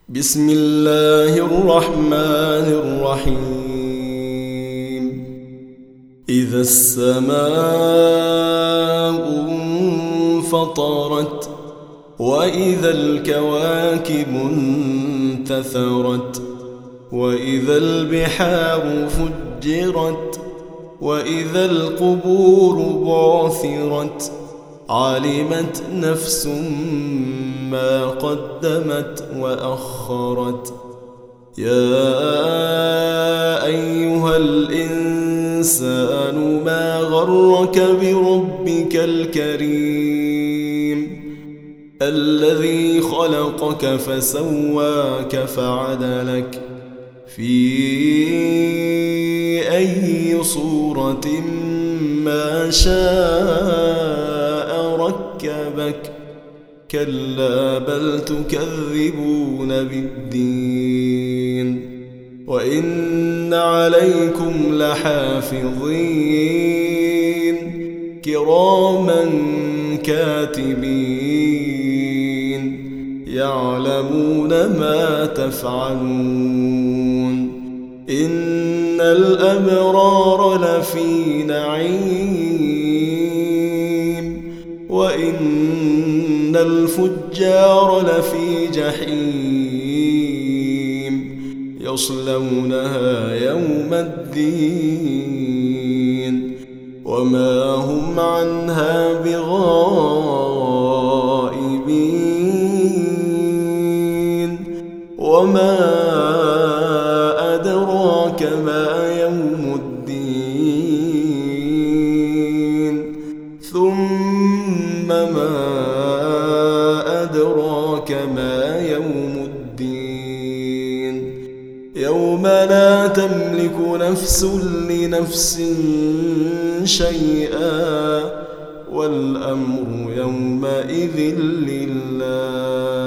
بسم الله الرحمن الرحيم. إذا السماء انفطرت وإذا الكواكب انتثرت وإذا البحار فجرت وإذا القبور بعثرت علمت نفس ما قدمت وأخرت. يا أيها الإنسان ما غرك بربك الكريم الذي خلقك فسواك فعدلك في أي صورة ما شاء ركبك. كلا بل تكذبون بالدين وإن عليكم لحافظين كراما كاتبين يعلمون ما تفعلون. إن الأبرار لفي نعيم وإن الفجار لفي جحيم يصلونها يوم الدين وما هم عنها بغائبين. وما أدراك ما يوم الدين ثم ما أدراك ما يوم الدين يوم لا تملك نفس لنفس شيئا والأمر يومئذ لله.